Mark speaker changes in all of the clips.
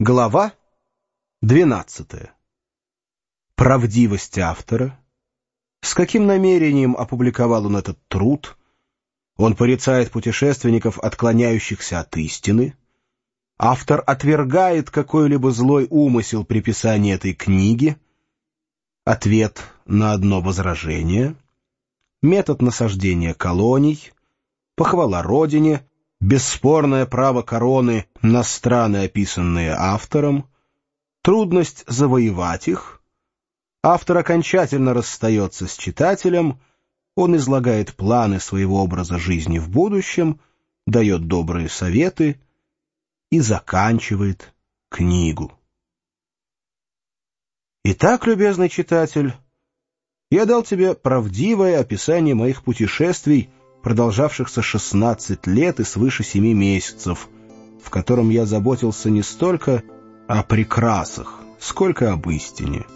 Speaker 1: Глава 12. Правдивость автора. С каким намерением опубликовал он этот труд? Он порицает путешественников, отклоняющихся от истины. Автор отвергает какой-либо злой умысел при писании этой книги. Ответ на одно возражение. Метод насаждения колоний. Похвала Родине. Бесспорное право короны на страны, описанные автором, трудность завоевать их, автор окончательно расстается с читателем, он излагает планы своего образа жизни в будущем, дает добрые советы и заканчивает книгу. Итак, любезный читатель, я дал тебе правдивое описание моих путешествий, продолжавшихся 16 лет и свыше 7 месяцев, в котором я заботился не столько о прекрасах, сколько об истине.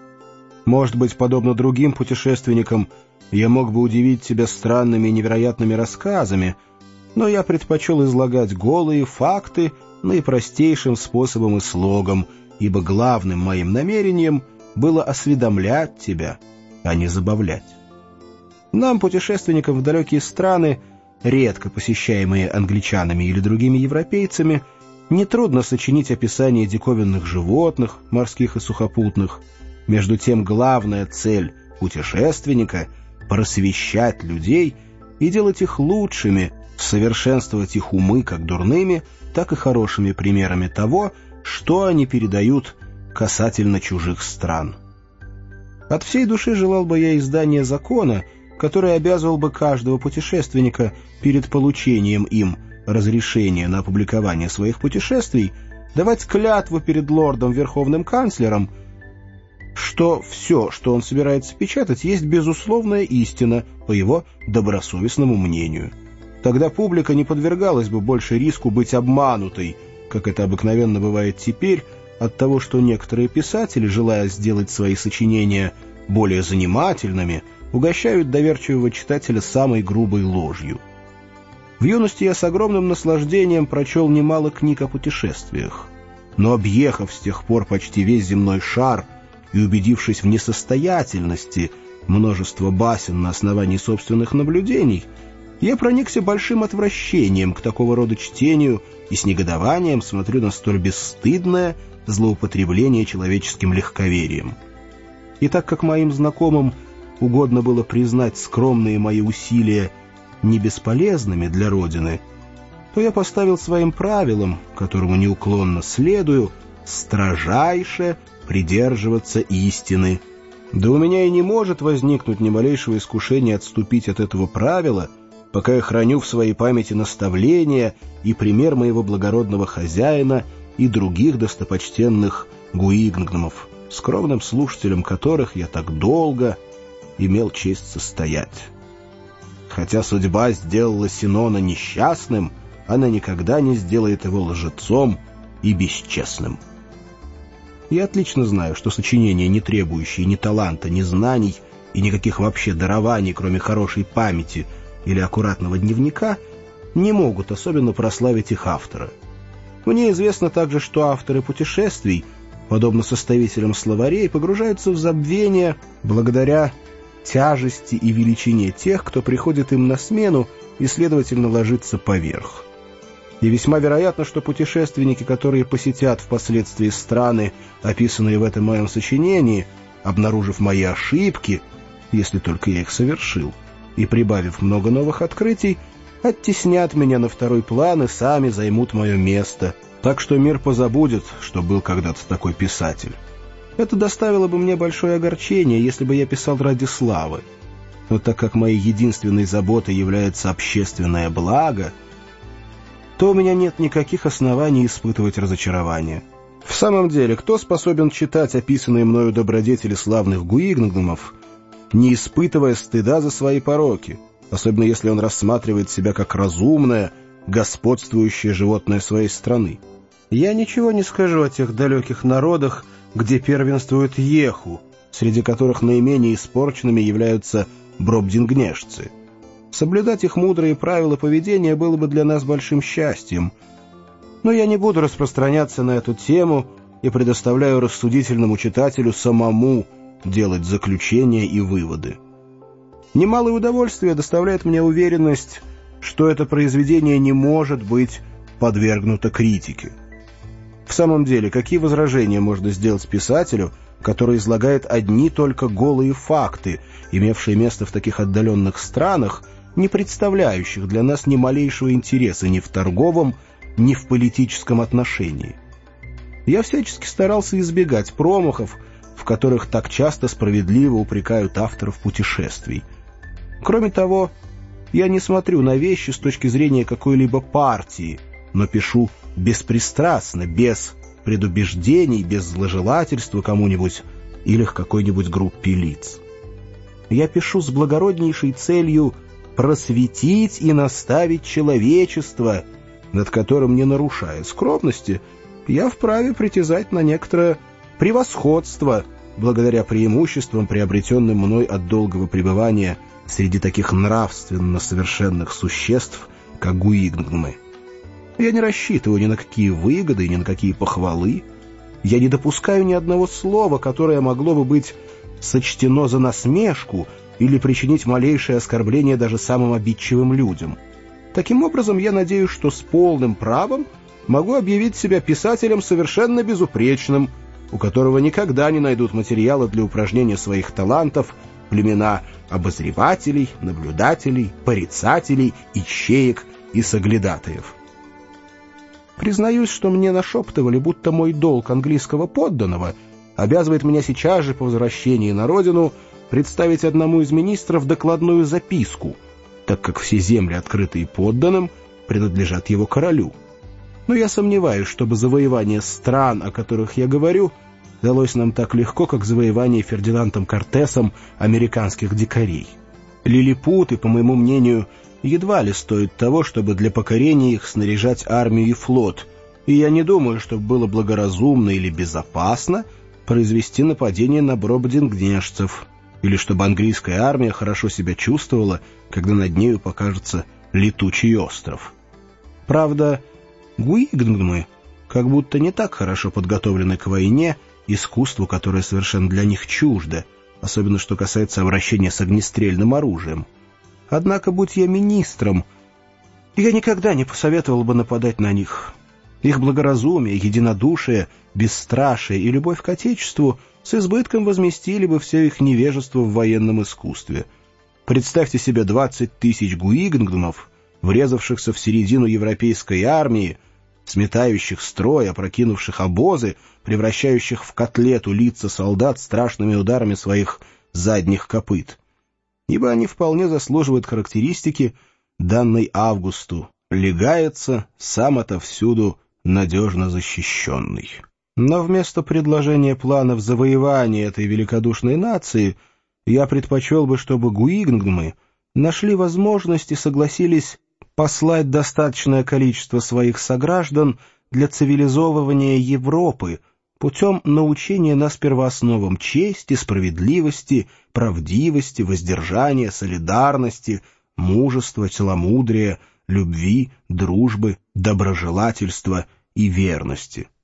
Speaker 1: Может быть, подобно другим путешественникам, я мог бы удивить тебя странными и невероятными рассказами, но я предпочел излагать голые факты наипростейшим способом и слогом, ибо главным моим намерением было осведомлять тебя, а не забавлять. Нам, путешественникам в далекие страны, редко посещаемые англичанами или другими европейцами, нетрудно сочинить описание диковинных животных, морских и сухопутных. Между тем, главная цель путешественника — просвещать людей и делать их лучшими, совершенствовать их умы как дурными, так и хорошими примерами того, что они передают касательно чужих стран. От всей души желал бы я издания закона, который обязывал бы каждого путешественника перед получением им разрешения на опубликование своих путешествий давать клятву перед лордом Верховным канцлером, что все, что он собирается печатать, есть безусловная истина, по его добросовестному мнению. Тогда публика не подвергалась бы больше риску быть обманутой, как это обыкновенно бывает теперь, от того, что некоторые писатели, желая сделать свои сочинения более занимательными, угощают доверчивого читателя самой грубой ложью. В юности я с огромным наслаждением прочел немало книг о путешествиях, но, объехав с тех пор почти весь земной шар и убедившись в несостоятельности множества басен на основании собственных наблюдений, я проникся большим отвращением к такого рода чтению и с негодованием смотрю на столь бесстыдное злоупотребление человеческим легковерием. И так как моим знакомым угодно было признать скромные мои усилия не бесполезными для Родины, то я поставил своим правилам, которому неуклонно следую, строжайше придерживаться истины. Да у меня и не может возникнуть ни малейшего искушения отступить от этого правила, пока я храню в своей памяти наставления и пример моего благородного хозяина и других достопочтенных гуигнгномов, скромным слушателем которых я так долго имел честь состоять. Хотя судьба сделала Синона несчастным, она никогда не сделает его лжецом и бесчестным. Я отлично знаю, что сочинения, не требующие ни таланта, ни знаний и никаких вообще дарований, кроме хорошей памяти или аккуратного дневника, не могут особенно прославить их автора. Мне известно также, что авторы путешествий, подобно составителям словарей, погружаются в забвение благодаря тяжести и величине тех, кто приходит им на смену и, следовательно, ложится поверх. И весьма вероятно, что путешественники, которые посетят впоследствии страны, описанные в этом моем сочинении, обнаружив мои ошибки, если только я их совершил, и прибавив много новых открытий, оттеснят меня на второй план и сами займут мое место, так что мир позабудет, что был когда-то такой писатель. Это доставило бы мне большое огорчение, если бы я писал ради славы. Но так как моей единственной заботой является общественное благо, то у меня нет никаких оснований испытывать разочарование. В самом деле, кто способен читать описанные мною добродетели славных гуигнгномов, не испытывая стыда за свои пороки, особенно если он рассматривает себя как разумное, господствующее животное своей страны? Я ничего не скажу о тех далеких народах, где первенствуют еху, среди которых наименее испорченными являются Но я не буду распространяться на эту тему и предоставляю рассудительному читателю самому делать заключения и выводы. Немалое удовольствие доставляет мне уверенность, что это произведение не может быть подвергнуто критике. В самом деле, какие возражения можно сделать писателю, который излагает одни только голые факты, имевшие место в таких отдаленных странах, не представляющих для нас ни малейшего интереса ни в торговом, ни в политическом отношении? Я всячески старался избегать промахов, в которых так часто справедливо упрекают авторов путешествий. Кроме того, я не смотрю на вещи с точки зрения какой-либо партии, но пишу беспристрастно, без предубеждений, без зложелательства кому-нибудь или к какой-нибудь группе лиц. Я пишу с благороднейшей целью просветить и наставить человечество, над которым, не нарушая скромности, я вправе притязать на некоторое превосходство благодаря преимуществам, приобретенным мной от долгого пребывания среди таких нравственно совершенных существ, как гуигнгмы. Я не рассчитываю ни на какие выгоды, ни на какие похвалы. Я не допускаю ни одного слова, которое могло бы быть сочтено за насмешку или причинить малейшее оскорбление даже самым обидчивым людям. Таким образом, я надеюсь, что с полным правом могу объявить себя писателем совершенно безупречным, у которого никогда не найдут материала для упражнения своих талантов племена обозревателей, наблюдателей, порицателей, ищеек и соглядатаев. Признаюсь, что мне нашептывали, будто мой долг английского подданного обязывает меня сейчас же по возвращении на родину представить одному из министров докладную записку, так как все земли, открытые подданным, принадлежат его королю. Но я сомневаюсь, чтобы завоевание стран, о которых я говорю, далось нам так легко, как завоевание Фердинандом Кортесом американских дикарей. Лилипуты, по моему мнению, едва ли стоит того, чтобы для покорения их снаряжать армию и флот, и я не думаю, чтобы было благоразумно или безопасно произвести нападение на бродингнешцев, или чтобы английская армия хорошо себя чувствовала, когда над нею покажется летучий остров. Правда, гуигнгмы как будто не так хорошо подготовлены к войне, искусству, которое совершенно для них чуждо, особенно что касается обращения с огнестрельным оружием. Однако, будь я министром, я никогда не посоветовал бы нападать на них. Их благоразумие, единодушие, бесстрашие и любовь к Отечеству с избытком возместили бы все их невежество в военном искусстве. Представьте себе 20 тысяч гуигнгмов, врезавшихся в середину европейской армии, сметающих строй, опрокинувших обозы, превращающих в котлету лица солдат страшными ударами своих задних копыт. Ибо они вполне заслуживают характеристики, данной Августу: легается, сам отовсюду надежно защищенный. Но вместо предложения планов завоевания этой великодушной нации я предпочел бы, чтобы гуигнгмы нашли возможность и согласились послать достаточное количество своих сограждан для цивилизовывания Европы путем научения нас первоосновам чести, справедливости, правдивости, воздержания, солидарности, мужества, целомудрия, любви, дружбы, доброжелательства и верности.